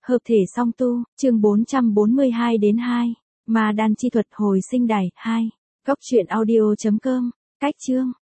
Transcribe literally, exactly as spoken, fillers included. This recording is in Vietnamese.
Hợp thể song tu, chương bốn trăm bốn mươi hai đến hai. Ma đan chi thuật hồi sinh đài, hai. Góc truyện audio chấm com. Cách chương.